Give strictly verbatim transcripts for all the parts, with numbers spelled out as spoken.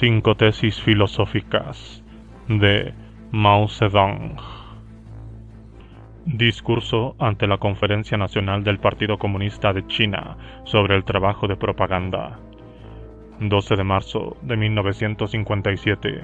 Cinco tesis filosóficas de Mao Zedong. Discurso ante la Conferencia Nacional del Partido Comunista de China sobre el trabajo de propaganda. doce de marzo de mil novecientos cincuenta y siete.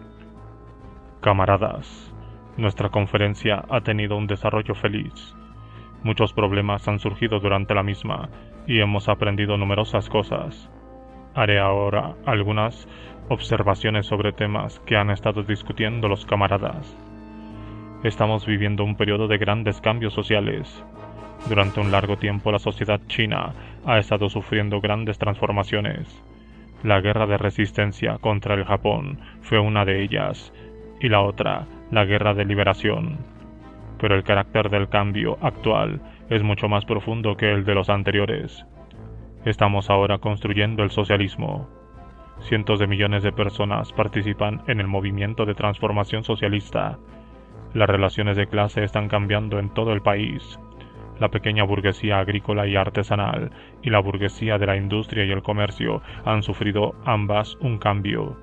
Camaradas, nuestra conferencia ha tenido un desarrollo feliz. Muchos problemas han surgido durante la misma y hemos aprendido numerosas cosas. Haré ahora algunas observaciones sobre temas que han estado discutiendo los camaradas. Estamos viviendo un periodo de grandes cambios sociales. Durante un largo tiempo la sociedad china ha estado sufriendo grandes transformaciones. La guerra de resistencia contra el Japón fue una de ellas, y la otra, la guerra de liberación. Pero el carácter del cambio actual es mucho más profundo que el de los anteriores. Estamos ahora construyendo el socialismo. Cientos de millones de personas participan en el movimiento de transformación socialista. Las relaciones de clase están cambiando en todo el país. La pequeña burguesía agrícola y artesanal y la burguesía de la industria y el comercio han sufrido ambas un cambio.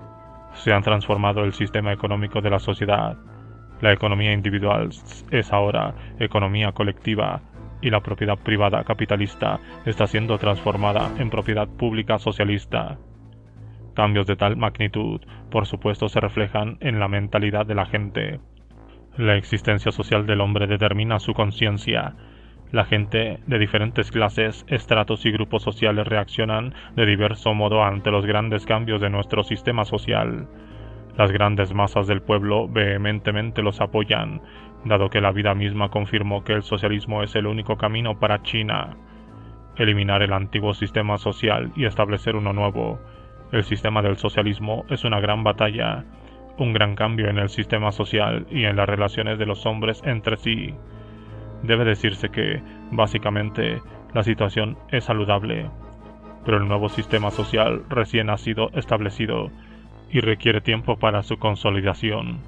Se han transformado el sistema económico de la sociedad. La economía individual es ahora economía colectiva y la propiedad privada capitalista está siendo transformada en propiedad pública socialista. Cambios de tal magnitud, por supuesto, se reflejan en la mentalidad de la gente. La existencia social del hombre determina su conciencia. La gente de diferentes clases, estratos y grupos sociales reaccionan de diverso modo ante los grandes cambios de nuestro sistema social. Las grandes masas del pueblo vehementemente los apoyan, dado que la vida misma confirmó que el socialismo es el único camino para China. Eliminar el antiguo sistema social y establecer uno nuevo. El sistema del socialismo es una gran batalla, un gran cambio en el sistema social y en las relaciones de los hombres entre sí. Debe decirse que, básicamente, la situación es saludable, pero el nuevo sistema social recién ha sido establecido y requiere tiempo para su consolidación.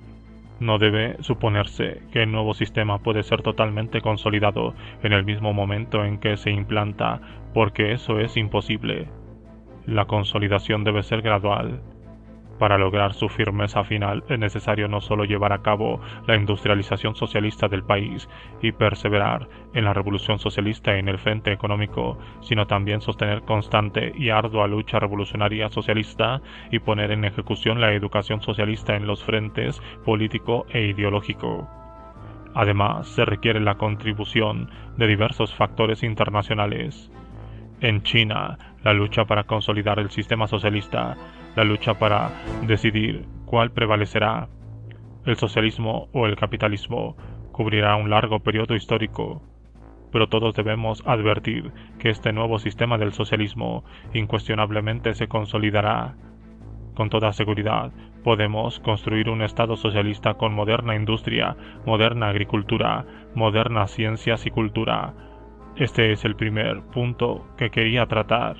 No debe suponerse que el nuevo sistema puede ser totalmente consolidado en el mismo momento en que se implanta, porque eso es imposible. La consolidación debe ser gradual. Para lograr su firmeza final es necesario no solo llevar a cabo la industrialización socialista del país y perseverar en la revolución socialista en el frente económico, sino también sostener constante y ardua lucha revolucionaria socialista y poner en ejecución la educación socialista en los frentes político e ideológico. Además, se requiere la contribución de diversos factores internacionales. En China, la lucha para consolidar el sistema socialista, la lucha para decidir cuál prevalecerá, el socialismo o el capitalismo, cubrirá un largo periodo histórico. Pero todos debemos advertir que este nuevo sistema del socialismo incuestionablemente se consolidará. Con toda seguridad, podemos construir un Estado socialista con moderna industria, moderna agricultura, modernas ciencias y cultura. Este es el primer punto que quería tratar.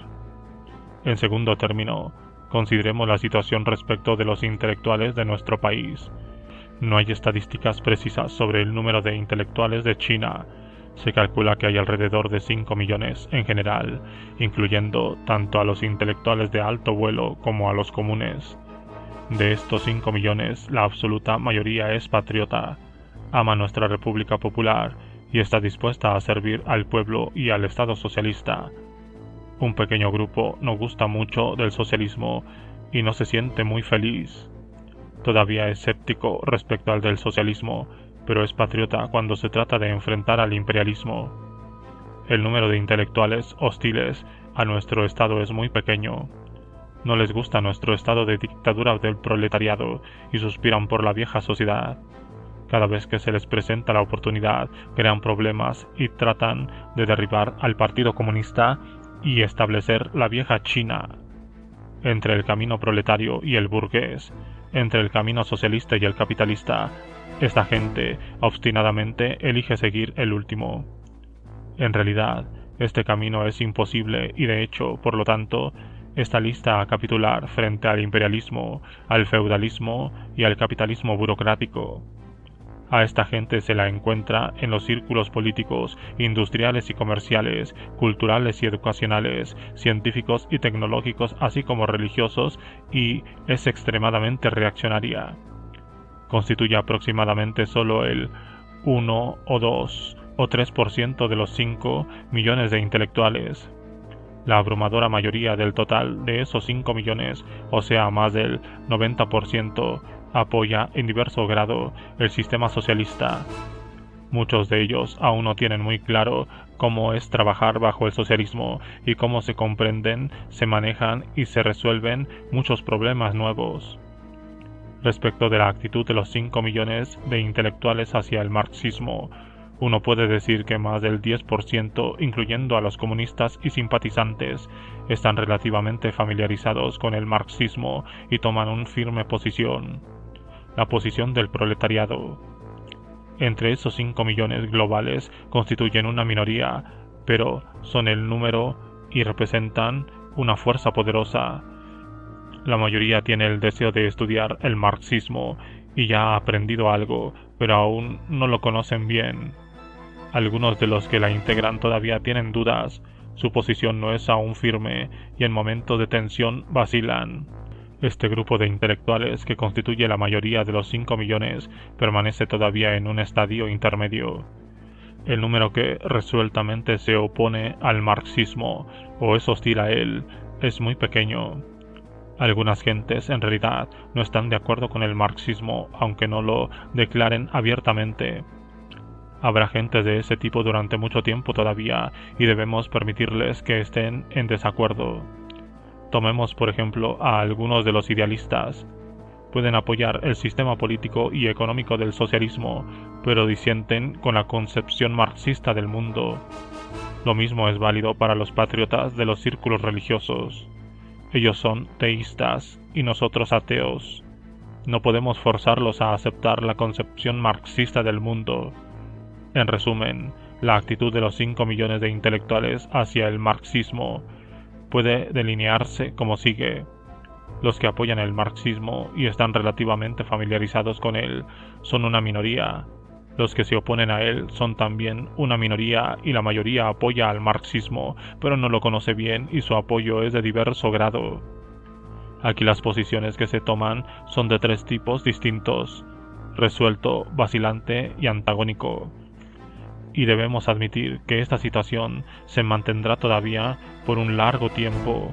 En segundo término, consideremos la situación respecto de los intelectuales de nuestro país. No hay estadísticas precisas sobre el número de intelectuales de China. Se calcula que hay alrededor de cinco millones en general, incluyendo tanto a los intelectuales de alto vuelo como a los comunes. De estos cinco millones, la absoluta mayoría es patriota, ama nuestra República Popular y está dispuesta a servir al pueblo y al Estado socialista. Un pequeño grupo no gusta mucho del socialismo y no se siente muy feliz. Todavía es escéptico respecto al del socialismo, pero es patriota cuando se trata de enfrentar al imperialismo. El número de intelectuales hostiles a nuestro Estado es muy pequeño. No les gusta nuestro estado de dictadura del proletariado y suspiran por la vieja sociedad. Cada vez que se les presenta la oportunidad, crean problemas y tratan de derribar al Partido Comunista y establecer la vieja China. Entre el camino proletario y el burgués, entre el camino socialista y el capitalista, esta gente obstinadamente elige seguir el último. En realidad, este camino es imposible y de hecho, por lo tanto, está lista a capitular frente al imperialismo, al feudalismo y al capitalismo burocrático. A esta gente se la encuentra en los círculos políticos, industriales y comerciales, culturales y educacionales, científicos y tecnológicos, así como religiosos, y es extremadamente reaccionaria. Constituye aproximadamente solo el uno o dos o tres por ciento de los cinco millones de intelectuales. La abrumadora mayoría del total de esos cinco millones, o sea más del noventa por ciento, apoya en diverso grado el sistema socialista. Muchos de ellos aún no tienen muy claro cómo es trabajar bajo el socialismo y cómo se comprenden, se manejan y se resuelven muchos problemas nuevos. Respecto de la actitud de los cinco millones de intelectuales hacia el marxismo, uno puede decir que más del diez por ciento, incluyendo a los comunistas y simpatizantes, están relativamente familiarizados con el marxismo y toman una firme posición. La posición del proletariado. Entre esos cinco millones globales constituyen una minoría, pero son el número y representan una fuerza poderosa. La mayoría tiene el deseo de estudiar el marxismo y ya ha aprendido algo, pero aún no lo conocen bien. Algunos de los que la integran todavía tienen dudas, su posición no es aún firme y en momentos de tensión vacilan. Este grupo de intelectuales, que constituye la mayoría de los cinco millones, permanece todavía en un estadio intermedio. El número que resueltamente se opone al marxismo o es hostil a él es muy pequeño. Algunas gentes en realidad no están de acuerdo con el marxismo, aunque no lo declaren abiertamente. Habrá gentes de ese tipo durante mucho tiempo todavía y debemos permitirles que estén en desacuerdo. Tomemos por ejemplo a algunos de los idealistas. Pueden apoyar el sistema político y económico del socialismo, pero disienten con la concepción marxista del mundo. Lo mismo es válido para los patriotas de los círculos religiosos. Ellos son teístas y nosotros ateos. No podemos forzarlos a aceptar la concepción marxista del mundo. En resumen, la actitud de los cinco millones de intelectuales hacia el marxismo puede delinearse como sigue. Los que apoyan el marxismo y están relativamente familiarizados con él son una minoría. Los que se oponen a él son también una minoría y la mayoría apoya al marxismo, pero no lo conoce bien y su apoyo es de diverso grado. Aquí las posiciones que se toman son de tres tipos distintos: resuelto, vacilante y antagónico. Y debemos admitir que esta situación se mantendrá todavía por un largo tiempo.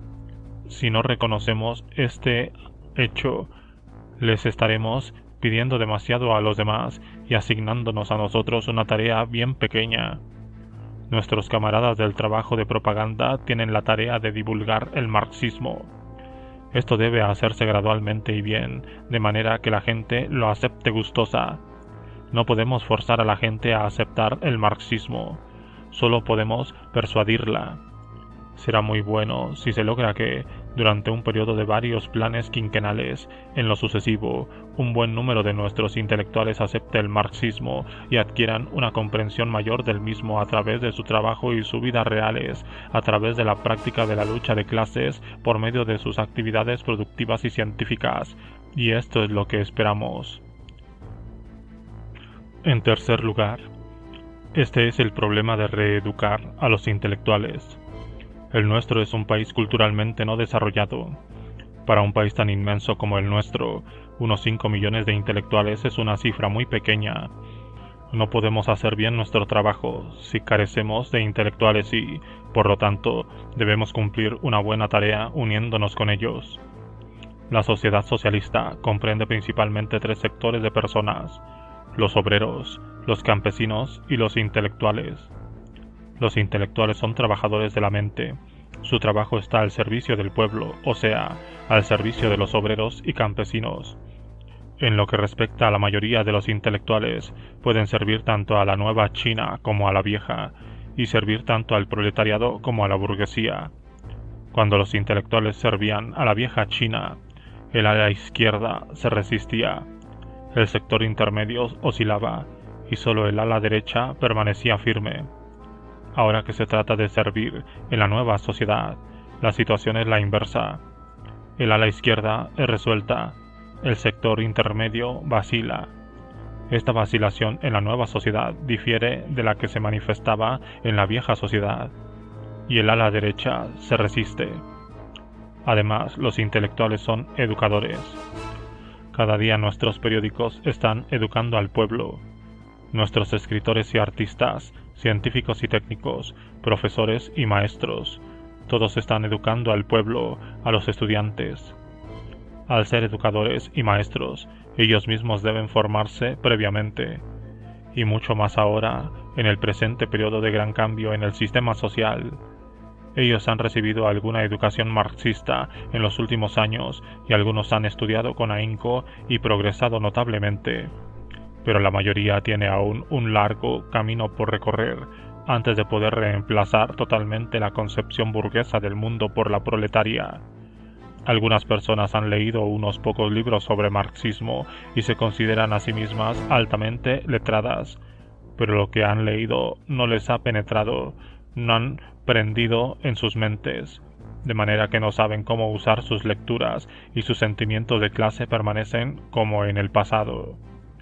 Si no reconocemos este hecho, les estaremos pidiendo demasiado a los demás y asignándonos a nosotros una tarea bien pequeña. Nuestros camaradas del trabajo de propaganda tienen la tarea de divulgar el marxismo. Esto debe hacerse gradualmente y bien, de manera que la gente lo acepte gustosa. No podemos forzar a la gente a aceptar el marxismo, solo podemos persuadirla. Será muy bueno si se logra que, durante un periodo de varios planes quinquenales, en lo sucesivo, un buen número de nuestros intelectuales acepte el marxismo y adquieran una comprensión mayor del mismo a través de su trabajo y su vida reales, a través de la práctica de la lucha de clases, por medio de sus actividades productivas y científicas, y esto es lo que esperamos. En tercer lugar, este es el problema de reeducar a los intelectuales. El nuestro es un país culturalmente no desarrollado. Para un país tan inmenso como el nuestro, unos cinco millones de intelectuales es una cifra muy pequeña. No podemos hacer bien nuestro trabajo si carecemos de intelectuales y, por lo tanto, debemos cumplir una buena tarea uniéndonos con ellos. La sociedad socialista comprende principalmente tres sectores de personas: los obreros, los campesinos y los intelectuales. Los intelectuales son trabajadores de la mente. Su trabajo está al servicio del pueblo, o sea, al servicio de los obreros y campesinos. En lo que respecta a la mayoría de los intelectuales, pueden servir tanto a la nueva China como a la vieja, y servir tanto al proletariado como a la burguesía. Cuando los intelectuales servían a la vieja China, el ala izquierda se resistía. El sector intermedio oscilaba y solo el ala derecha permanecía firme. Ahora que se trata de servir en la nueva sociedad, la situación es la inversa. El ala izquierda es resuelta, el sector intermedio vacila. Esta vacilación en la nueva sociedad difiere de la que se manifestaba en la vieja sociedad, y el ala derecha se resiste. Además, los intelectuales son educadores. Cada día nuestros periódicos están educando al pueblo. Nuestros escritores y artistas, científicos y técnicos, profesores y maestros, todos están educando al pueblo, a los estudiantes. Al ser educadores y maestros, ellos mismos deben formarse previamente, y mucho más ahora, en el presente periodo de gran cambio en el sistema social. Ellos han recibido alguna educación marxista en los últimos años y algunos han estudiado con ahínco y progresado notablemente, pero la mayoría tiene aún un largo camino por recorrer antes de poder reemplazar totalmente la concepción burguesa del mundo por la proletaria. Algunas personas han leído unos pocos libros sobre marxismo y se consideran a sí mismas altamente letradas, pero lo que han leído no les ha penetrado, no han prendido en sus mentes, de manera que no saben cómo usar sus lecturas y sus sentimientos de clase permanecen como en el pasado.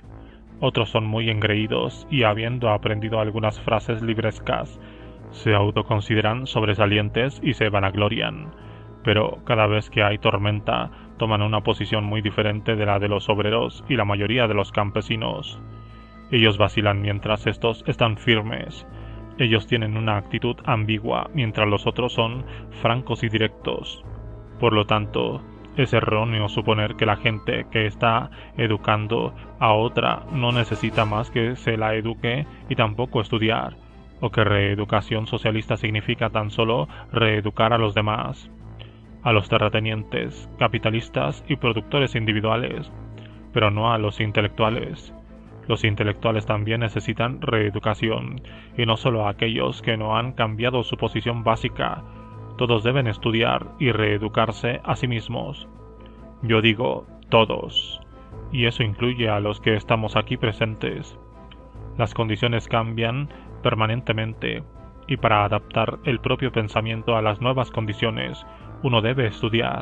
Otros son muy engreídos y, habiendo aprendido algunas frases librescas, se autoconsideran sobresalientes y se vanaglorian, pero cada vez que hay tormenta toman una posición muy diferente de la de los obreros y la mayoría de los campesinos. Ellos vacilan mientras estos están firmes. Ellos tienen una actitud ambigua mientras los otros son francos y directos. Por lo tanto, es erróneo suponer que la gente que está educando a otra no necesita más que se la eduque y tampoco estudiar, o que reeducación socialista significa tan solo reeducar a los demás, a los terratenientes, capitalistas y productores individuales, pero no a los intelectuales. Los intelectuales también necesitan reeducación, y no solo a aquellos que no han cambiado su posición básica. Todos deben estudiar y reeducarse a sí mismos. Yo digo todos, y eso incluye a los que estamos aquí presentes. Las condiciones cambian permanentemente, y para adaptar el propio pensamiento a las nuevas condiciones, uno debe estudiar.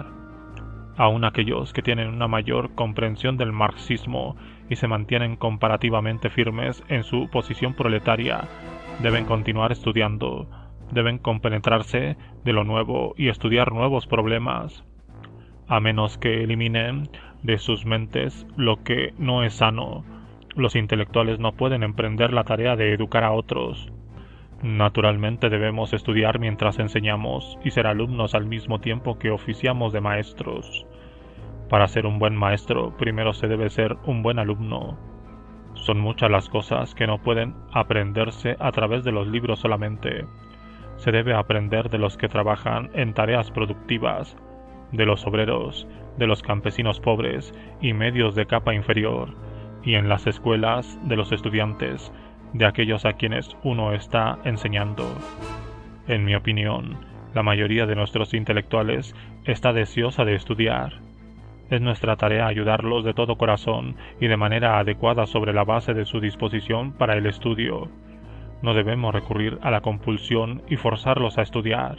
Aun aquellos que tienen una mayor comprensión del marxismo y se mantienen comparativamente firmes en su posición proletaria, deben continuar estudiando, deben compenetrarse de lo nuevo y estudiar nuevos problemas. A menos que eliminen de sus mentes lo que no es sano, los intelectuales no pueden emprender la tarea de educar a otros. Naturalmente debemos estudiar mientras enseñamos y ser alumnos al mismo tiempo que oficiamos de maestros. Para ser un buen maestro, primero se debe ser un buen alumno. Son muchas las cosas que no pueden aprenderse a través de los libros solamente. Se debe aprender de los que trabajan en tareas productivas, de los obreros, de los campesinos pobres y medios de capa inferior, y en las escuelas de los estudiantes, de aquellos a quienes uno está enseñando. En mi opinión, la mayoría de nuestros intelectuales está deseosa de estudiar. Es nuestra tarea ayudarlos de todo corazón y de manera adecuada sobre la base de su disposición para el estudio. No debemos recurrir a la compulsión y forzarlos a estudiar.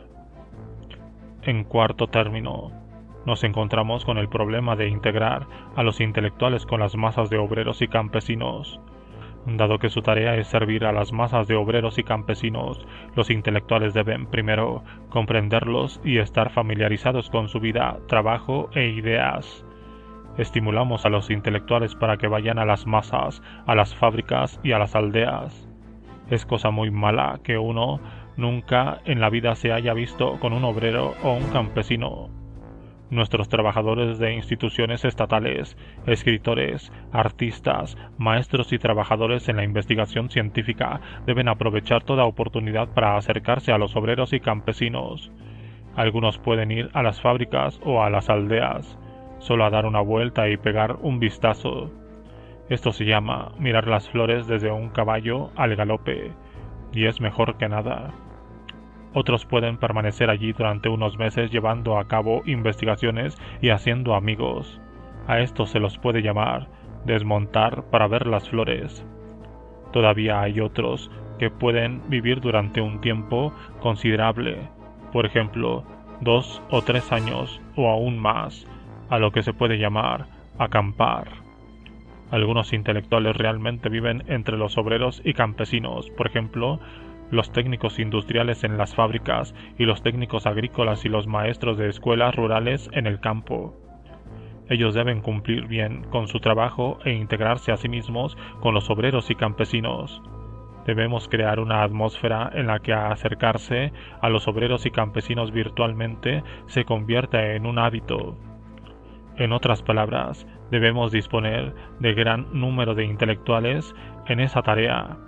En cuarto término, nos encontramos con el problema de integrar a los intelectuales con las masas de obreros y campesinos. Dado que su tarea es servir a las masas de obreros y campesinos, los intelectuales deben, primero, comprenderlos y estar familiarizados con su vida, trabajo e ideas. Estimulamos a los intelectuales para que vayan a las masas, a las fábricas y a las aldeas. Es cosa muy mala que uno nunca en la vida se haya visto con un obrero o un campesino. Nuestros trabajadores de instituciones estatales, escritores, artistas, maestros y trabajadores en la investigación científica deben aprovechar toda oportunidad para acercarse a los obreros y campesinos. Algunos pueden ir a las fábricas o a las aldeas, solo a dar una vuelta y pegar un vistazo. Esto se llama mirar las flores desde un caballo al galope, y es mejor que nada. Otros pueden permanecer allí durante unos meses llevando a cabo investigaciones y haciendo amigos. A esto se los puede llamar desmontar para ver las flores. Todavía hay otros que pueden vivir durante un tiempo considerable, por ejemplo, dos o tres años o aún más, a lo que se puede llamar acampar. Algunos intelectuales realmente viven entre los obreros y campesinos, por ejemplo, los técnicos industriales en las fábricas y los técnicos agrícolas y los maestros de escuelas rurales en el campo. Ellos deben cumplir bien con su trabajo e integrarse a sí mismos con los obreros y campesinos. Debemos crear una atmósfera en la que acercarse a los obreros y campesinos virtualmente se convierta en un hábito. En otras palabras, debemos disponer de gran número de intelectuales en esa tarea.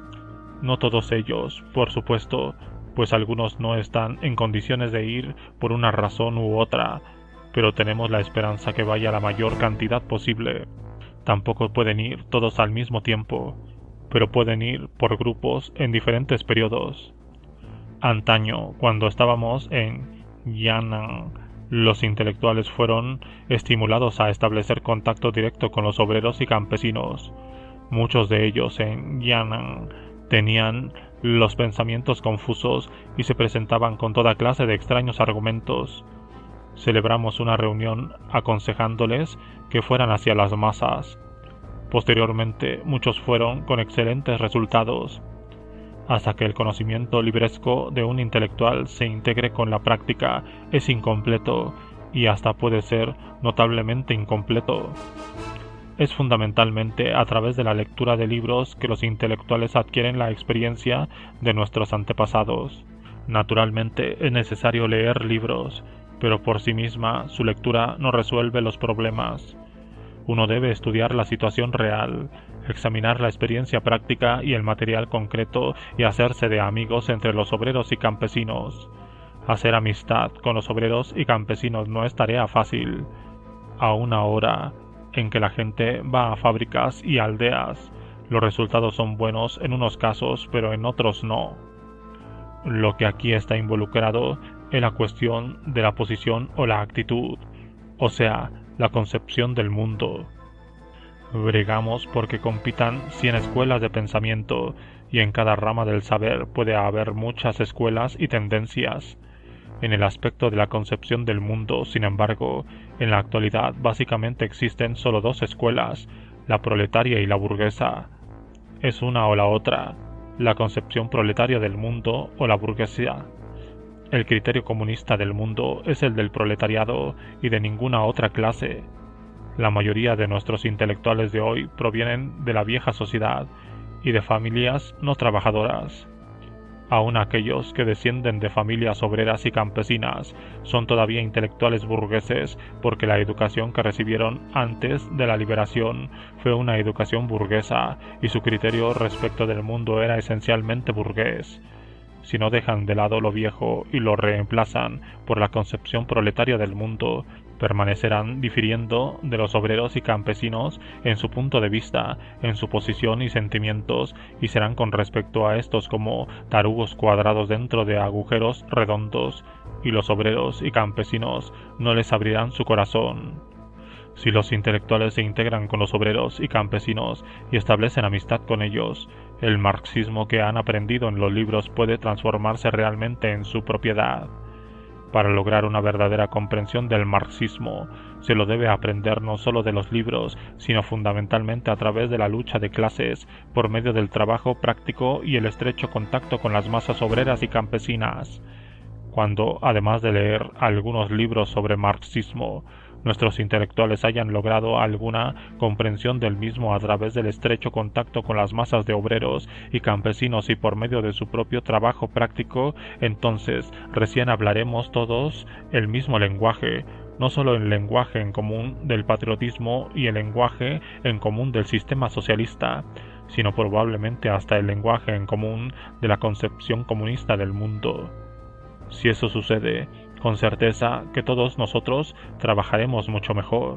No todos ellos, por supuesto, pues algunos no están en condiciones de ir por una razón u otra, pero tenemos la esperanza que vaya la mayor cantidad posible. Tampoco pueden ir todos al mismo tiempo, pero pueden ir por grupos en diferentes periodos. Antaño, cuando estábamos en Yan'an, los intelectuales fueron estimulados a establecer contacto directo con los obreros y campesinos. Muchos de ellos en Yan'an tenían los pensamientos confusos y se presentaban con toda clase de extraños argumentos. Celebramos una reunión aconsejándoles que fueran hacia las masas. Posteriormente, muchos fueron con excelentes resultados. Hasta que el conocimiento libresco de un intelectual se integre con la práctica es incompleto y hasta puede ser notablemente incompleto. Es fundamentalmente a través de la lectura de libros que los intelectuales adquieren la experiencia de nuestros antepasados. Naturalmente es necesario leer libros, pero por sí misma su lectura no resuelve los problemas. Uno debe estudiar la situación real, examinar la experiencia práctica y el material concreto y hacerse de amigos entre los obreros y campesinos. Hacer amistad con los obreros y campesinos no es tarea fácil. Aún ahora, en que la gente va a fábricas y aldeas, los resultados son buenos en unos casos, pero en otros no. Lo que aquí está involucrado es la cuestión de la posición o la actitud, o sea, la concepción del mundo. Bregamos porque compitan cien escuelas de pensamiento, y en cada rama del saber puede haber muchas escuelas y tendencias. En el aspecto de la concepción del mundo, sin embargo, en la actualidad básicamente existen solo dos escuelas, la proletaria y la burguesa. Es una o la otra, la concepción proletaria del mundo o la burguesía. El criterio comunista del mundo es el del proletariado y de ninguna otra clase. La mayoría de nuestros intelectuales de hoy provienen de la vieja sociedad y de familias no trabajadoras. Aun aquellos que descienden de familias obreras y campesinas son todavía intelectuales burgueses porque la educación que recibieron antes de la liberación fue una educación burguesa y su criterio respecto del mundo era esencialmente burgués. Si no dejan de lado lo viejo y lo reemplazan por la concepción proletaria del mundo, permanecerán difiriendo de los obreros y campesinos en su punto de vista, en su posición y sentimientos, y serán con respecto a estos como tarugos cuadrados dentro de agujeros redondos, y los obreros y campesinos no les abrirán su corazón. Si los intelectuales se integran con los obreros y campesinos y establecen amistad con ellos, el marxismo que han aprendido en los libros puede transformarse realmente en su propiedad. Para lograr una verdadera comprensión del marxismo, se lo debe aprender no solo de los libros, sino fundamentalmente a través de la lucha de clases, por medio del trabajo práctico y el estrecho contacto con las masas obreras y campesinas. Cuando, además de leer algunos libros sobre marxismo, nuestros intelectuales hayan logrado alguna comprensión del mismo a través del estrecho contacto con las masas de obreros y campesinos y por medio de su propio trabajo práctico, entonces recién hablaremos todos el mismo lenguaje, no solo el lenguaje en común del patriotismo y el lenguaje en común del sistema socialista, sino probablemente hasta el lenguaje en común de la concepción comunista del mundo. Si eso sucede, con certeza que todos nosotros trabajaremos mucho mejor.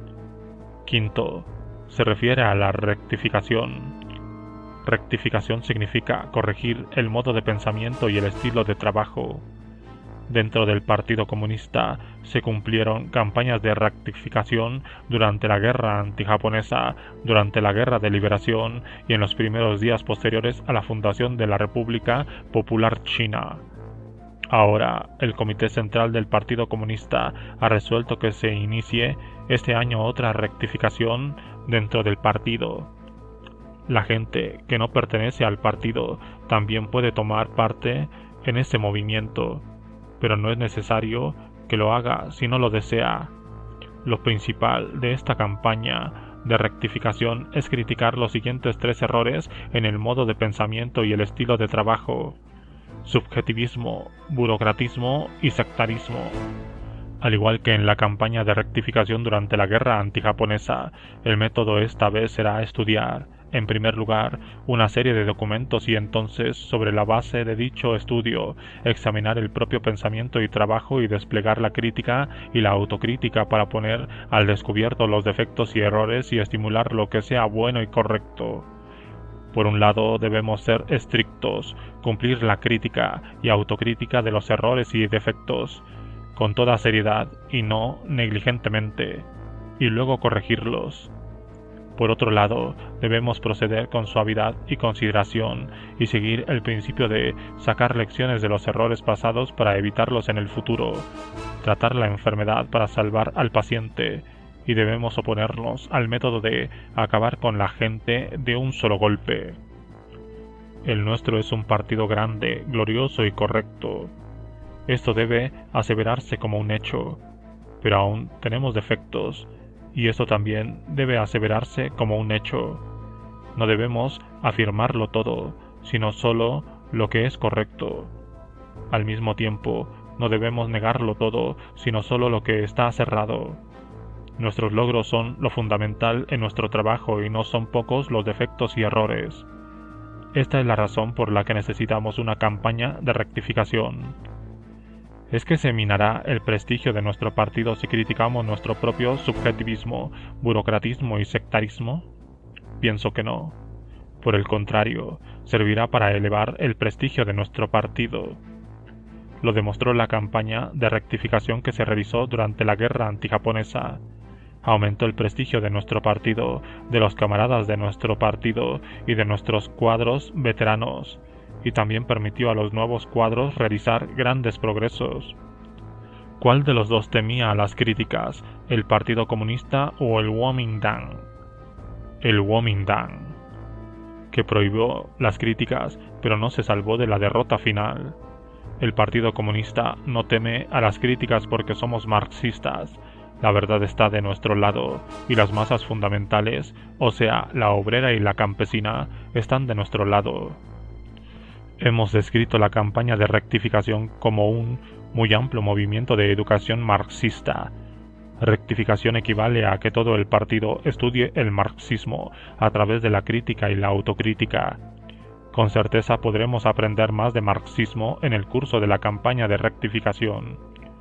Quinto, se refiere a la rectificación. Rectificación significa corregir el modo de pensamiento y el estilo de trabajo. Dentro del Partido Comunista se cumplieron campañas de rectificación durante la guerra antijaponesa, durante la guerra de liberación y en los primeros días posteriores a la fundación de la República Popular China. Ahora, el Comité Central del Partido Comunista ha resuelto que se inicie este año otra rectificación dentro del partido. La gente que no pertenece al partido también puede tomar parte en ese movimiento, pero no es necesario que lo haga si no lo desea. Lo principal de esta campaña de rectificación es criticar los siguientes tres errores en el modo de pensamiento y el estilo de trabajo: subjetivismo, burocratismo y sectarismo. Al igual que en la campaña de rectificación durante la guerra antijaponesa, el método esta vez será estudiar, en primer lugar, una serie de documentos y entonces, sobre la base de dicho estudio, examinar el propio pensamiento y trabajo y desplegar la crítica y la autocrítica para poner al descubierto los defectos y errores y estimular lo que sea bueno y correcto. Por un lado, debemos ser estrictos, cumplir la crítica y autocrítica de los errores y defectos, con toda seriedad y no negligentemente, y luego corregirlos. Por otro lado, debemos proceder con suavidad y consideración y seguir el principio de sacar lecciones de los errores pasados para evitarlos en el futuro, tratar la enfermedad para salvar al paciente, y debemos oponernos al método de acabar con la gente de un solo golpe. El nuestro es un partido grande, glorioso y correcto. Esto debe aseverarse como un hecho, pero aún tenemos defectos, y esto también debe aseverarse como un hecho. No debemos afirmarlo todo, sino solo lo que es correcto. Al mismo tiempo, no debemos negarlo todo, sino solo lo que está cerrado. Nuestros logros son lo fundamental en nuestro trabajo y no son pocos los defectos y errores. Esta es la razón por la que necesitamos una campaña de rectificación. ¿Es que se minará el prestigio de nuestro partido si criticamos nuestro propio subjetivismo, burocratismo y sectarismo? Pienso que no. Por el contrario, servirá para elevar el prestigio de nuestro partido. Lo demostró la campaña de rectificación que se realizó durante la guerra antijaponesa. Aumentó el prestigio de nuestro partido, de los camaradas de nuestro partido y de nuestros cuadros veteranos, y también permitió a los nuevos cuadros realizar grandes progresos. ¿Cuál de los dos temía las críticas, el Partido Comunista o el Kuomintang? El Kuomintang, que prohibió las críticas, pero no se salvó de la derrota final. El Partido Comunista no teme a las críticas porque somos marxistas. La verdad está de nuestro lado, y las masas fundamentales, o sea, la obrera y la campesina, están de nuestro lado. Hemos descrito la campaña de rectificación como un muy amplio movimiento de educación marxista. Rectificación equivale a que todo el partido estudie el marxismo a través de la crítica y la autocrítica. Con certeza podremos aprender más de marxismo en el curso de la campaña de rectificación.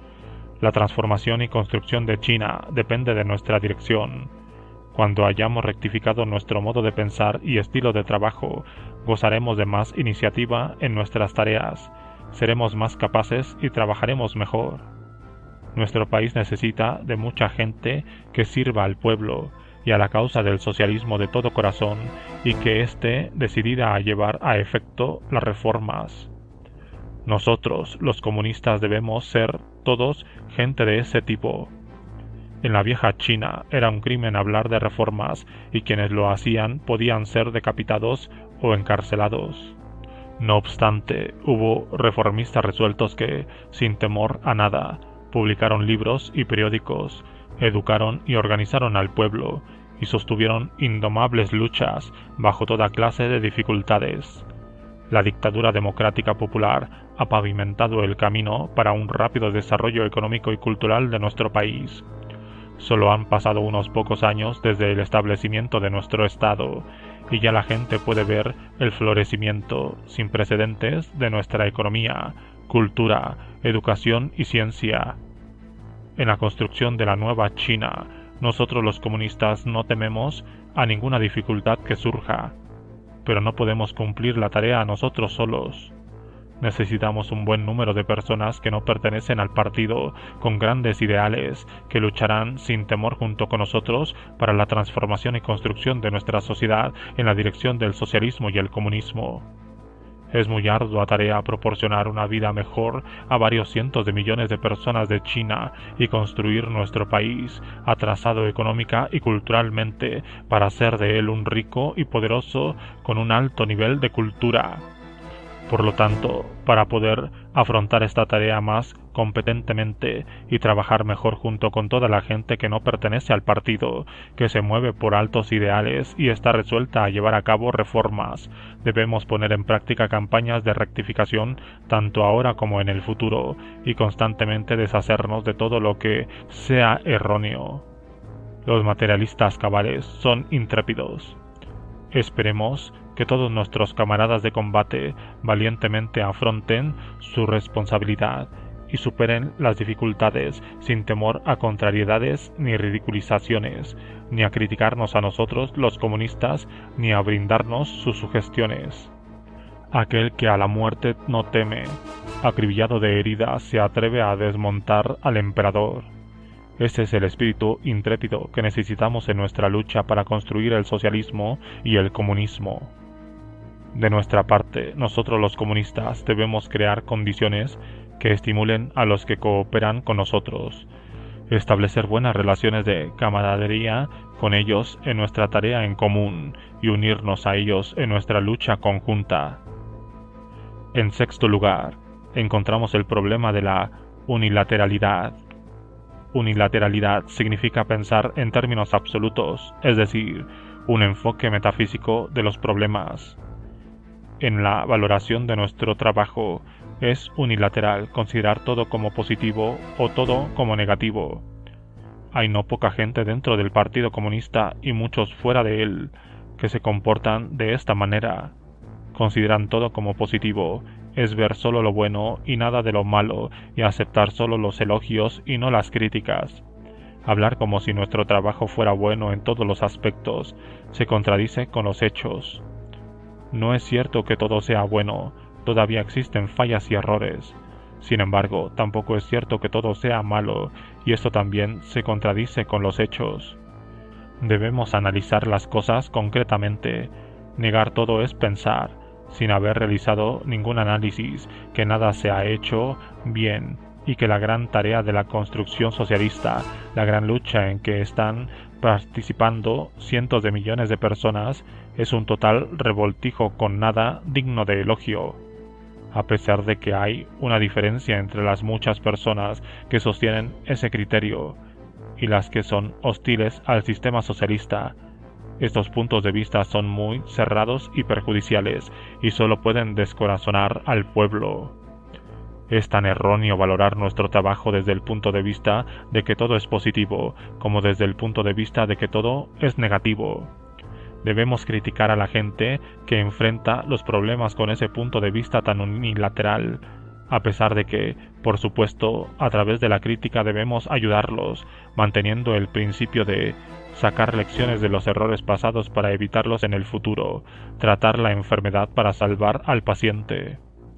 La transformación y construcción de China depende de nuestra dirección. Cuando hayamos rectificado nuestro modo de pensar y estilo de trabajo, gozaremos de más iniciativa en nuestras tareas, seremos más capaces y trabajaremos mejor. Nuestro país necesita de mucha gente que sirva al pueblo y a la causa del socialismo de todo corazón y que esté decidida a llevar a efecto las reformas. Nosotros, los comunistas, debemos ser todos gente de ese tipo. En la vieja China era un crimen hablar de reformas y quienes lo hacían podían ser decapitados o encarcelados. No obstante, hubo reformistas resueltos que, sin temor a nada, publicaron libros y periódicos, educaron y organizaron al pueblo y sostuvieron indomables luchas bajo toda clase de dificultades. La dictadura democrática popular ha pavimentado el camino para un rápido desarrollo económico y cultural de nuestro país. Solo han pasado unos pocos años desde el establecimiento de nuestro Estado, y ya la gente puede ver el florecimiento sin precedentes de nuestra economía, cultura, educación y ciencia. En la construcción de la nueva China, nosotros los comunistas no tememos a ninguna dificultad que surja, pero no podemos cumplir la tarea nosotros solos. Necesitamos un buen número de personas que no pertenecen al partido, con grandes ideales, que lucharán sin temor junto con nosotros para la transformación y construcción de nuestra sociedad en la dirección del socialismo y el comunismo. Es muy ardua tarea proporcionar una vida mejor a varios cientos de millones de personas de China y construir nuestro país, atrasado económica y culturalmente, para hacer de él un rico y poderoso con un alto nivel de cultura. Por lo tanto, para poder afrontar esta tarea más competentemente y trabajar mejor junto con toda la gente que no pertenece al partido, que se mueve por altos ideales y está resuelta a llevar a cabo reformas, debemos poner en práctica campañas de rectificación tanto ahora como en el futuro y constantemente deshacernos de todo lo que sea erróneo. Los materialistas cabales son intrépidos. Esperemos que todos nuestros camaradas de combate valientemente afronten su responsabilidad y superen las dificultades sin temor a contrariedades ni ridiculizaciones, ni a criticarnos a nosotros los comunistas, ni a brindarnos sus sugestiones. Aquel que a la muerte no teme, acribillado de heridas, se atreve a desmontar al emperador. Ese es el espíritu intrépido que necesitamos en nuestra lucha para construir el socialismo y el comunismo. De nuestra parte, nosotros los comunistas debemos crear condiciones que estimulen a los que cooperan con nosotros, establecer buenas relaciones de camaradería con ellos en nuestra tarea en común y unirnos a ellos en nuestra lucha conjunta. En sexto lugar, encontramos el problema de la unilateralidad. Unilateralidad significa pensar en términos absolutos, es decir, un enfoque metafísico de los problemas. En la valoración de nuestro trabajo es unilateral considerar todo como positivo o todo como negativo. Hay no poca gente dentro del Partido Comunista y muchos fuera de él que se comportan de esta manera. Consideran todo como positivo, es ver solo lo bueno y nada de lo malo y aceptar solo los elogios y no las críticas. Hablar como si nuestro trabajo fuera bueno en todos los aspectos se contradice con los hechos. No es cierto que todo sea bueno, todavía existen fallas y errores. Sin embargo, tampoco es cierto que todo sea malo, y esto también se contradice con los hechos. Debemos analizar las cosas concretamente. Negar todo es pensar, sin haber realizado ningún análisis, que nada se ha hecho bien, y que la gran tarea de la construcción socialista, la gran lucha en que están participando cientos de millones de personas, es un total revoltijo con nada digno de elogio. A pesar de que hay una diferencia entre las muchas personas que sostienen ese criterio y las que son hostiles al sistema socialista, estos puntos de vista son muy cerrados y perjudiciales y solo pueden descorazonar al pueblo. Es tan erróneo valorar nuestro trabajo desde el punto de vista de que todo es positivo, como desde el punto de vista de que todo es negativo. Debemos criticar a la gente que enfrenta los problemas con ese punto de vista tan unilateral, a pesar de que, por supuesto, a través de la crítica debemos ayudarlos, manteniendo el principio de sacar lecciones de los errores pasados para evitarlos en el futuro, tratar la enfermedad para salvar al paciente.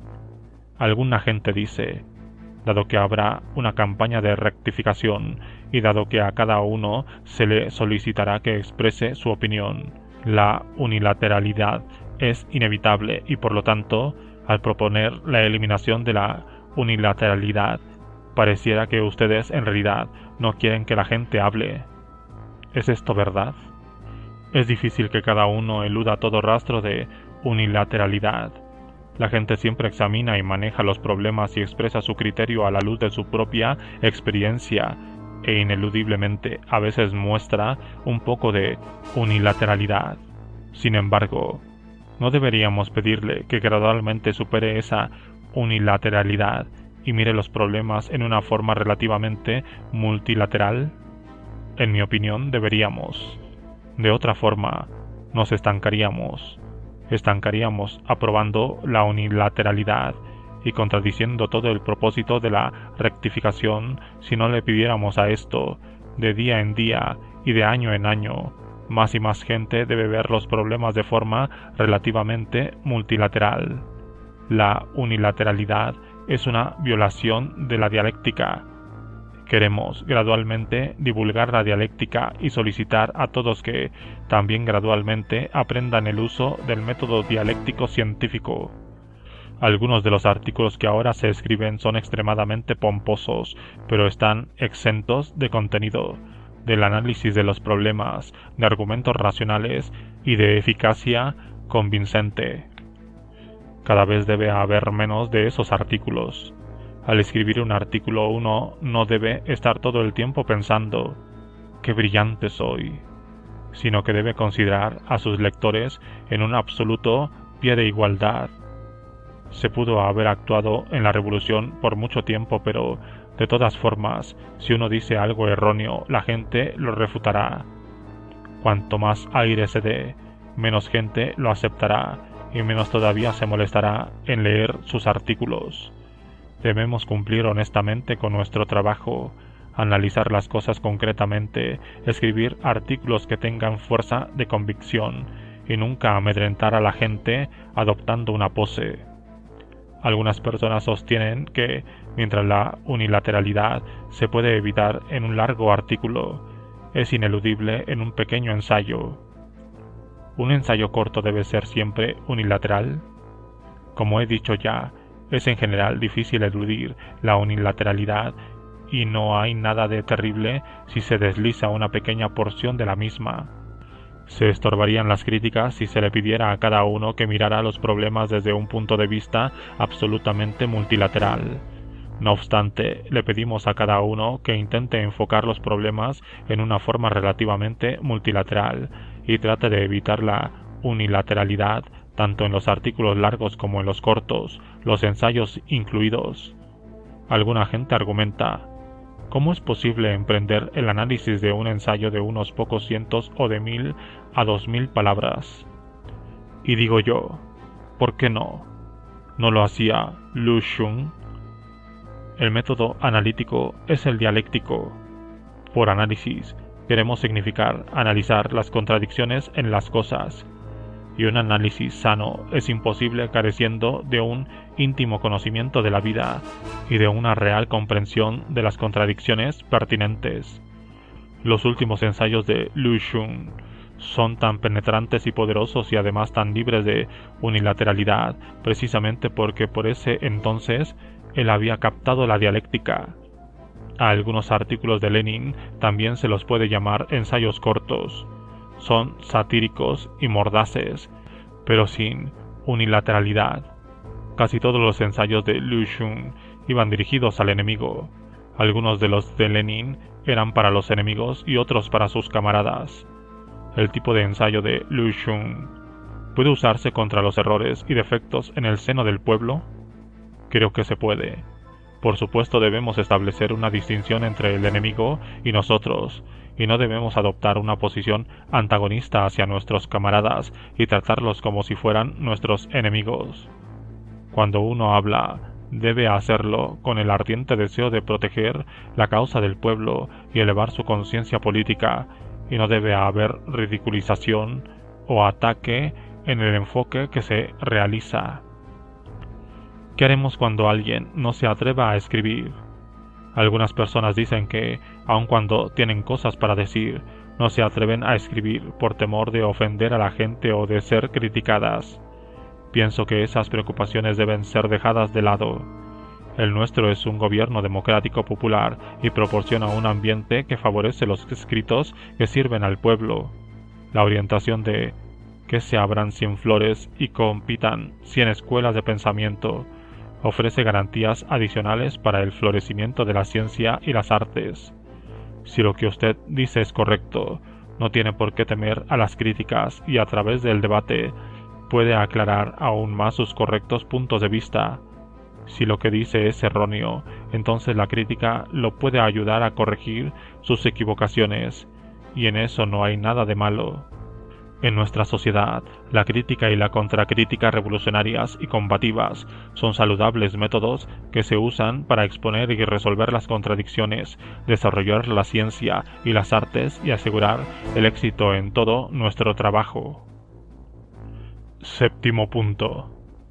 Alguna gente dice, dado que habrá una campaña de rectificación y dado que a cada uno se le solicitará que exprese su opinión, la unilateralidad es inevitable y por lo tanto, al proponer la eliminación de la unilateralidad, pareciera que ustedes en realidad no quieren que la gente hable. ¿Es esto verdad? Es difícil que cada uno eluda todo rastro de unilateralidad. La gente siempre examina y maneja los problemas y expresa su criterio a la luz de su propia experiencia e ineludiblemente a veces muestra un poco de unilateralidad. Sin embargo, ¿no deberíamos pedirle que gradualmente supere esa unilateralidad y mire los problemas en una forma relativamente multilateral? En mi opinión, deberíamos. De otra forma, nos estancaríamos. Estancaríamos aprobando la unilateralidad y contradiciendo todo el propósito de la rectificación si no le pidiéramos a esto, de día en día y de año en año. Más y más gente debe ver los problemas de forma relativamente multilateral. La unilateralidad es una violación de la dialéctica. Queremos gradualmente divulgar la dialéctica y solicitar a todos que también gradualmente aprendan el uso del método dialéctico científico. Algunos de los artículos que ahora se escriben son extremadamente pomposos, pero están exentos de contenido, del análisis de los problemas, de argumentos racionales y de eficacia convincente. Cada vez debe haber menos de esos artículos. Al escribir un artículo uno no debe estar todo el tiempo pensando «qué brillante soy», sino que debe considerar a sus lectores en un absoluto pie de igualdad. Se pudo haber actuado en la revolución por mucho tiempo, pero de todas formas, si uno dice algo erróneo, la gente lo refutará. Cuanto más aire se dé, menos gente lo aceptará y menos todavía se molestará en leer sus artículos. Debemos cumplir honestamente con nuestro trabajo, analizar las cosas concretamente, escribir artículos que tengan fuerza de convicción y nunca amedrentar a la gente adoptando una pose. Algunas personas sostienen que, mientras la unilateralidad se puede evitar en un largo artículo, es ineludible en un pequeño ensayo. ¿Un ensayo corto debe ser siempre unilateral? Como he dicho ya, es en general difícil eludir la unilateralidad y no hay nada de terrible si se desliza una pequeña porción de la misma. Se estorbarían las críticas si se le pidiera a cada uno que mirara los problemas desde un punto de vista absolutamente multilateral. No obstante, le pedimos a cada uno que intente enfocar los problemas en una forma relativamente multilateral y trate de evitar la unilateralidad tanto en los artículos largos como en los cortos, los ensayos incluidos. Alguna gente argumenta: ¿cómo es posible emprender el análisis de un ensayo de unos pocos cientos o de mil a dos mil palabras? Y digo yo, ¿por qué no? ¿No lo hacía Lu Xun? El método analítico es el dialéctico. Por análisis, queremos significar analizar las contradicciones en las cosas, y un análisis sano es imposible careciendo de un íntimo conocimiento de la vida y de una real comprensión de las contradicciones pertinentes. Los últimos ensayos de Lu Xun son tan penetrantes y poderosos y además tan libres de unilateralidad, precisamente porque por ese entonces él había captado la dialéctica. A algunos artículos de Lenin también se los puede llamar ensayos cortos. Son satíricos y mordaces, pero sin unilateralidad. Casi todos los ensayos de Lu Xun iban dirigidos al enemigo. Algunos de los de Lenin eran para los enemigos y otros para sus camaradas. El tipo de ensayo de Lu Xun ¿puede usarse contra los errores y defectos en el seno del pueblo? Creo que se puede. Por supuesto debemos establecer una distinción entre el enemigo y nosotros, y no debemos adoptar una posición antagonista hacia nuestros camaradas y tratarlos como si fueran nuestros enemigos. Cuando uno habla, debe hacerlo con el ardiente deseo de proteger la causa del pueblo y elevar su conciencia política, y no debe haber ridiculización o ataque en el enfoque que se realiza. ¿Qué haremos cuando alguien no se atreva a escribir? Algunas personas dicen que, aun cuando tienen cosas para decir, no se atreven a escribir por temor de ofender a la gente o de ser criticadas. Pienso que esas preocupaciones deben ser dejadas de lado. El nuestro es un gobierno democrático popular y proporciona un ambiente que favorece los escritos que sirven al pueblo. La orientación de que se abran cien flores y compitan cien escuelas de pensamiento ofrece garantías adicionales para el florecimiento de la ciencia y las artes. Si lo que usted dice es correcto, no tiene por qué temer a las críticas y a través del debate puede aclarar aún más sus correctos puntos de vista. Si lo que dice es erróneo, entonces la crítica lo puede ayudar a corregir sus equivocaciones, y en eso no hay nada de malo. En nuestra sociedad, la crítica y la contracrítica revolucionarias y combativas son saludables métodos que se usan para exponer y resolver las contradicciones, desarrollar la ciencia y las artes y asegurar el éxito en todo nuestro trabajo. Séptimo punto.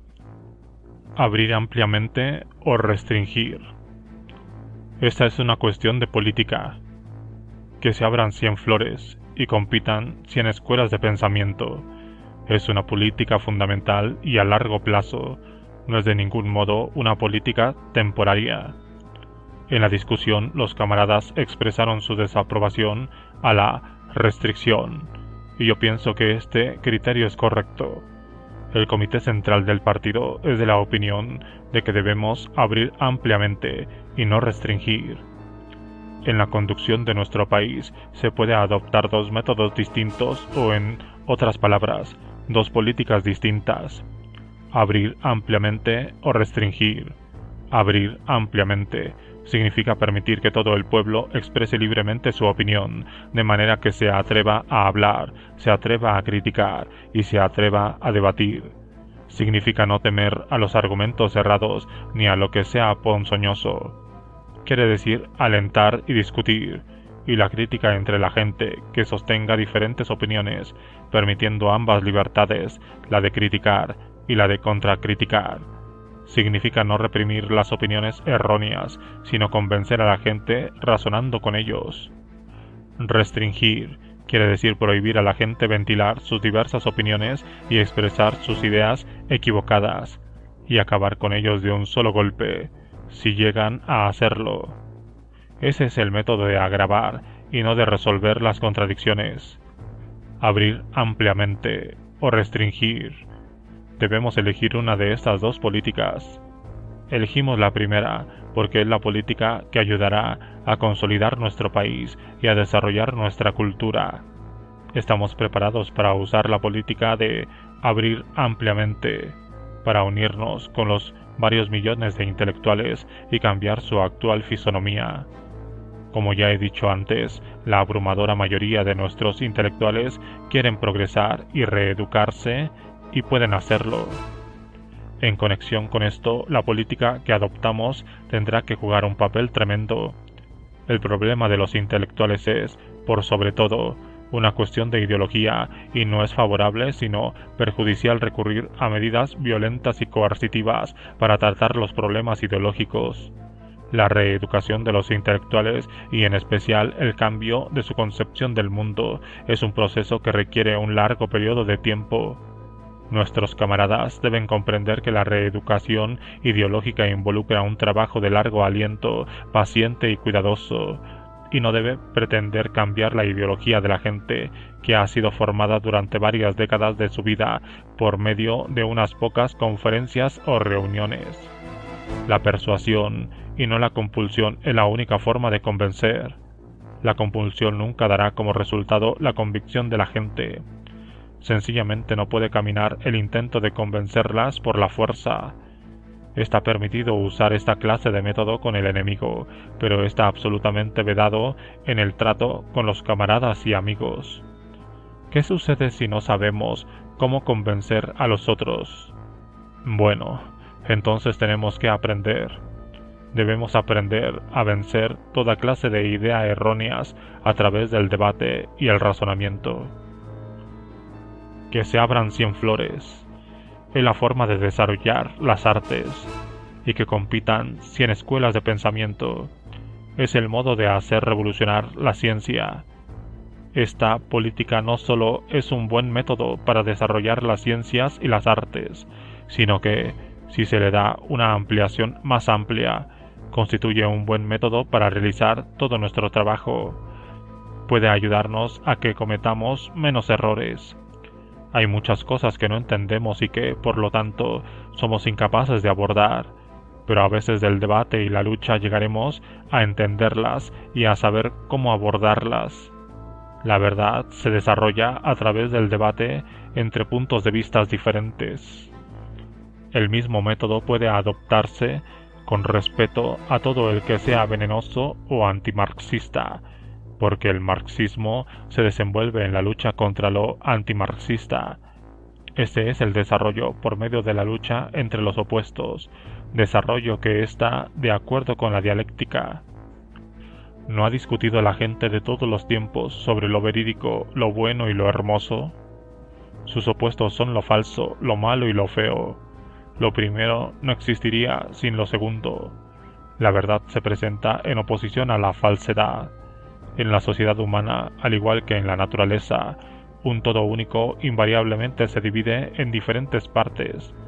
Abrir ampliamente o restringir. Esta es una cuestión de política. Que se abran cien flores y compitan cien escuelas de pensamiento. Es una política fundamental y a largo plazo. no es de ningún modo una política temporaria. En la discusión, los camaradas expresaron su desaprobación a la restricción, y yo pienso que este criterio es correcto. El Comité Central del partido es de la opinión de que debemos abrir ampliamente y no restringir. En la conducción de nuestro país se puede adoptar dos métodos distintos o, en otras palabras, dos políticas distintas: abrir ampliamente o restringir. Abrir ampliamente significa permitir que todo el pueblo exprese libremente su opinión, de manera que se atreva a hablar, se atreva a criticar y se atreva a debatir. Significa no temer a los argumentos cerrados ni a lo que sea ponzoñoso. Quiere decir alentar y discutir, y la crítica entre la gente que sostenga diferentes opiniones, permitiendo ambas libertades, la de criticar y la de contracriticar. Significa no reprimir las opiniones erróneas, sino convencer a la gente razonando con ellos. Restringir quiere decir prohibir a la gente ventilar sus diversas opiniones y expresar sus ideas equivocadas, y acabar con ellos de un solo golpe, si llegan a hacerlo. Ese es el método de agravar y no de resolver las contradicciones. Abrir ampliamente o restringir. Debemos elegir una de estas dos políticas. Elegimos la primera porque es la política que ayudará a consolidar nuestro país y a desarrollar nuestra cultura. Estamos preparados para usar la política de abrir ampliamente, para unirnos con los varios millones de intelectuales y cambiar su actual fisonomía. Como ya he dicho antes, la abrumadora mayoría de nuestros intelectuales quieren progresar y reeducarse, y pueden hacerlo. En conexión con esto, la política que adoptamos tendrá que jugar un papel tremendo. El problema de los intelectuales es, por sobre todo, una cuestión de ideología, y no es favorable sino perjudicial recurrir a medidas violentas y coercitivas para tratar los problemas ideológicos. La reeducación de los intelectuales, y en especial el cambio de su concepción del mundo, es un proceso que requiere un largo periodo de tiempo. Nuestros camaradas deben comprender que la reeducación ideológica involucra un trabajo de largo aliento, paciente y cuidadoso, y no debe pretender cambiar la ideología de la gente que ha sido formada durante varias décadas de su vida por medio de unas pocas conferencias o reuniones. La persuasión y no la compulsión es la única forma de convencer. La compulsión nunca dará como resultado la convicción de la gente. Sencillamente no puede caminar el intento de convencerlas por la fuerza. Está permitido usar esta clase de método con el enemigo, pero está absolutamente vedado en el trato con los camaradas y amigos. ¿Qué sucede si no sabemos cómo convencer a los otros? Bueno, entonces tenemos que aprender. Debemos aprender a vencer toda clase de ideas erróneas a través del debate y el razonamiento. Que se abran cien flores es la forma de desarrollar las artes, y que compitan cien escuelas de pensamiento es el modo de hacer revolucionar la ciencia. Esta política no solo es un buen método para desarrollar las ciencias y las artes, sino que, si se le da una ampliación más amplia, constituye un buen método para realizar todo nuestro trabajo. Puede ayudarnos a que cometamos menos errores. Hay muchas cosas que no entendemos y que, por lo tanto, somos incapaces de abordar, pero a veces del debate y la lucha llegaremos a entenderlas y a saber cómo abordarlas. La verdad se desarrolla a través del debate entre puntos de vista diferentes. El mismo método puede adoptarse con respeto a todo el que sea venenoso o antimarxista, porque el marxismo se desenvuelve en la lucha contra lo antimarxista. Este es el desarrollo por medio de la lucha entre los opuestos, desarrollo que está de acuerdo con la dialéctica. ¿No ha discutido la gente de todos los tiempos sobre lo verídico, lo bueno y lo hermoso? Sus opuestos son lo falso, lo malo y lo feo. Lo primero no existiría sin lo segundo. La verdad se presenta en oposición a la falsedad. En la sociedad humana, al igual que en la naturaleza, un todo único invariablemente se divide en diferentes partes.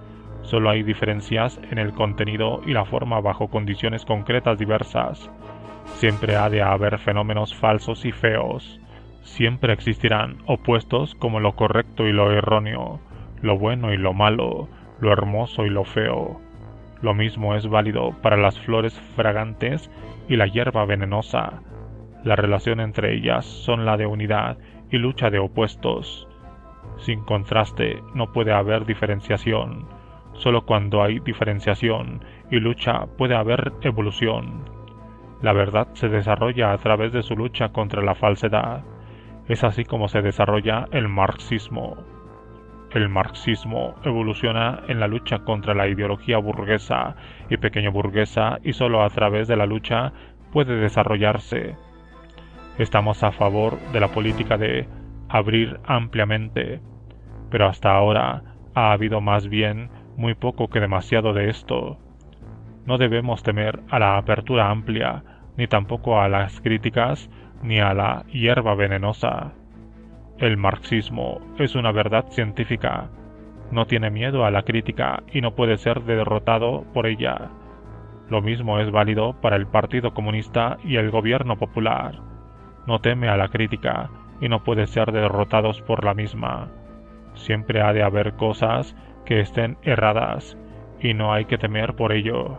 Solo hay diferencias en el contenido y la forma bajo condiciones concretas diversas. Siempre ha de haber fenómenos falsos y feos. Siempre existirán opuestos como lo correcto y lo erróneo, lo bueno y lo malo, lo hermoso y lo feo. Lo mismo es válido para las flores fragantes y la hierba venenosa. La relación entre ellas son la de unidad y lucha de opuestos. Sin contraste no puede haber diferenciación. Solo cuando hay diferenciación y lucha puede haber evolución. La verdad se desarrolla a través de su lucha contra la falsedad. Es así como se desarrolla el marxismo. El marxismo evoluciona en la lucha contra la ideología burguesa y pequeño burguesa y solo a través de la lucha puede desarrollarse. Estamos a favor de la política de abrir ampliamente, pero hasta ahora ha habido más bien muy poco que demasiado de esto. No debemos temer a la apertura amplia, ni tampoco a las críticas, ni a la hierba venenosa. El marxismo es una verdad científica, no tiene miedo a la crítica y no puede ser derrotado por ella. Lo mismo es válido para el Partido Comunista y el Gobierno Popular. No teme a la crítica y no puede ser derrotados por la misma. Siempre ha de haber cosas que estén erradas y no hay que temer por ello.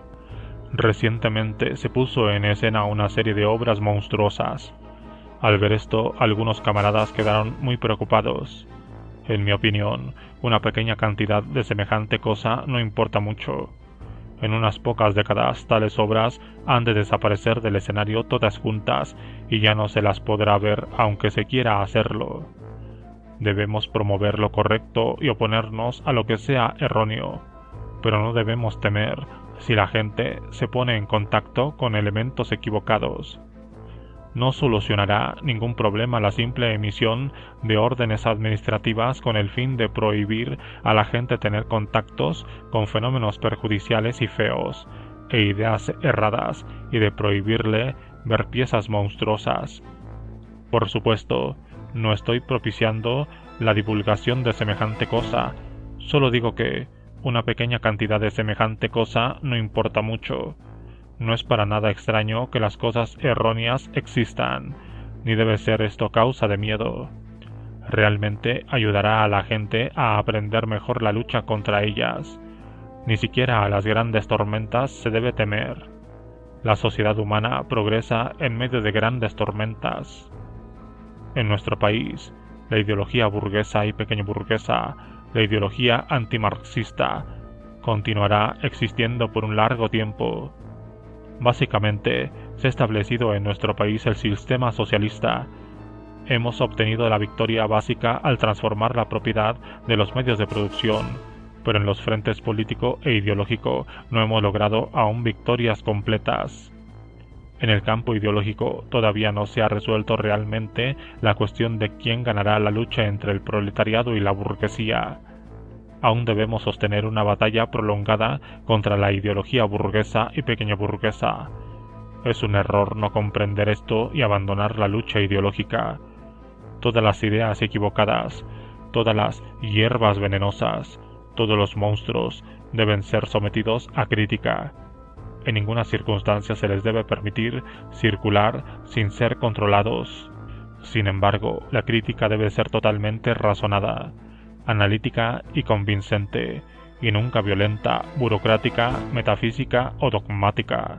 Recientemente se puso en escena una serie de obras monstruosas. Al ver esto, algunos camaradas quedaron muy preocupados. En mi opinión, una pequeña cantidad de semejante cosa no importa mucho. En unas pocas décadas tales obras han de desaparecer del escenario todas juntas y ya no se las podrá ver aunque se quiera hacerlo. Debemos promover lo correcto y oponernos a lo que sea erróneo, pero no debemos temer si la gente se pone en contacto con elementos equivocados. No solucionará ningún problema la simple emisión de órdenes administrativas con el fin de prohibir a la gente tener contactos con fenómenos perjudiciales y feos, e ideas erradas, y de prohibirle ver piezas monstruosas. Por supuesto, no estoy propiciando la divulgación de semejante cosa, solo digo que una pequeña cantidad de semejante cosa no importa mucho. No es para nada extraño que las cosas erróneas existan, ni debe ser esto causa de miedo. Realmente ayudará a la gente a aprender mejor la lucha contra ellas. Ni siquiera a las grandes tormentas se debe temer. La sociedad humana progresa en medio de grandes tormentas. En nuestro país, la ideología burguesa y pequeño burguesa, la ideología antimarxista, continuará existiendo por un largo tiempo. Básicamente, se ha establecido en nuestro país el sistema socialista. Hemos obtenido la victoria básica al transformar la propiedad de los medios de producción, pero en los frentes político e ideológico no hemos logrado aún victorias completas. En el campo ideológico todavía no se ha resuelto realmente la cuestión de quién ganará la lucha entre el proletariado y la burguesía. Aún debemos sostener una batalla prolongada contra la ideología burguesa y pequeño burguesa. Es un error no comprender esto y abandonar la lucha ideológica. Todas las ideas equivocadas, todas las hierbas venenosas, todos los monstruos deben ser sometidos a crítica. En ninguna circunstancia se les debe permitir circular sin ser controlados. Sin embargo, la crítica debe ser totalmente razonada, analítica y convincente, y nunca violenta, burocrática, metafísica o dogmática.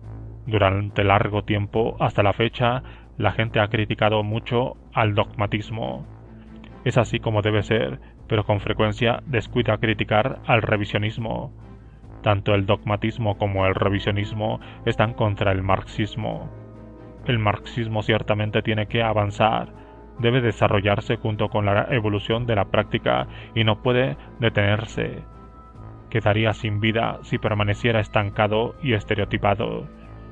Durante largo tiempo, hasta la fecha, la gente ha criticado mucho al dogmatismo. Es así como debe ser, pero con frecuencia descuida criticar al revisionismo. Tanto el dogmatismo como el revisionismo están contra el marxismo. El marxismo ciertamente tiene que avanzar, debe desarrollarse junto con la evolución de la práctica y no puede detenerse. Quedaría sin vida si permaneciera estancado y estereotipado.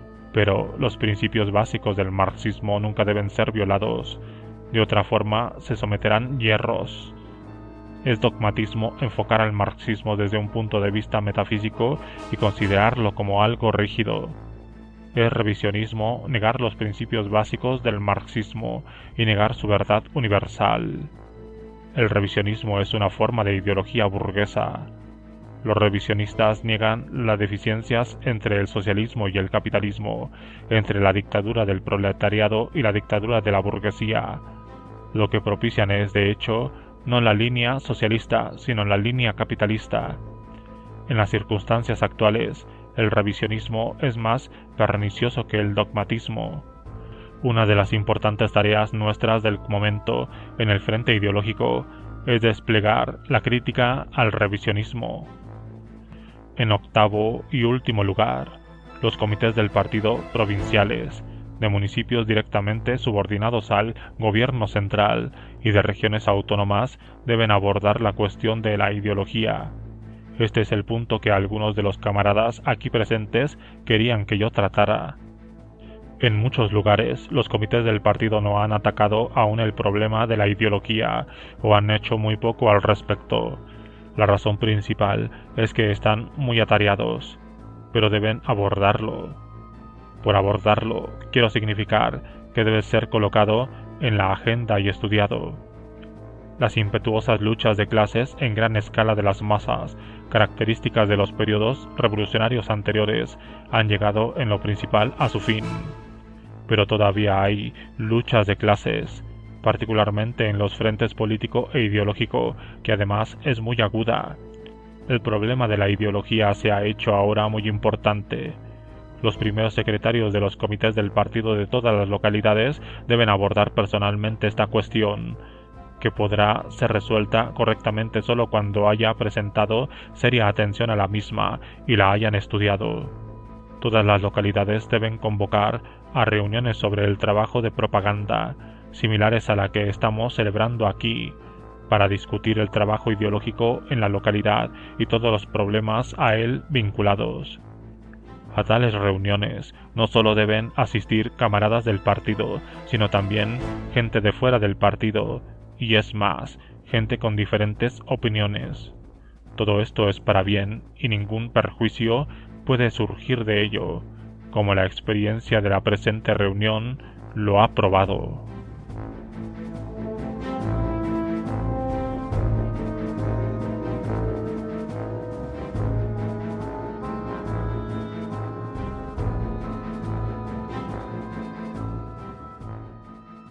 Pero los principios básicos del marxismo nunca deben ser violados, de otra forma se someterán hierros. Es dogmatismo enfocar al marxismo desde un punto de vista metafísico y considerarlo como algo rígido. Es revisionismo negar los principios básicos del marxismo y negar su verdad universal. El revisionismo es una forma de ideología burguesa. Los revisionistas niegan las deficiencias entre el socialismo y el capitalismo, entre la dictadura del proletariado y la dictadura de la burguesía. Lo que propician es, de hecho, no la línea socialista, sino la línea capitalista. En las circunstancias actuales, el revisionismo es más pernicioso que el dogmatismo. Una de las importantes tareas nuestras del momento en el frente ideológico es desplegar la crítica al revisionismo. En octavo y último lugar, los comités del partido provinciales, de municipios directamente subordinados al gobierno central y de regiones autónomas deben abordar la cuestión de la ideología. Este es el punto que algunos de los camaradas aquí presentes querían que yo tratara. En muchos lugares, los comités del partido no han atacado aún el problema de la ideología o han hecho muy poco al respecto. La razón principal es que están muy atareados, pero deben abordarlo. Por abordarlo, quiero significar que debe ser colocado en la agenda y estudiado. Las impetuosas luchas de clases en gran escala de las masas, características de los periodos revolucionarios anteriores, han llegado en lo principal a su fin. Pero todavía hay luchas de clases, particularmente en los frentes político e ideológico, que además es muy aguda. El problema de la ideología se ha hecho ahora muy importante. Los primeros secretarios de los comités del partido de todas las localidades deben abordar personalmente esta cuestión, que podrá ser resuelta correctamente solo cuando haya presentado seria atención a la misma y la hayan estudiado. Todas las localidades deben convocar a reuniones sobre el trabajo de propaganda, similares a la que estamos celebrando aquí, para discutir el trabajo ideológico en la localidad y todos los problemas a él vinculados. A tales reuniones no solo deben asistir camaradas del partido, sino también gente de fuera del partido, y es más, gente con diferentes opiniones. Todo esto es para bien y ningún perjuicio puede surgir de ello, como la experiencia de la presente reunión lo ha probado.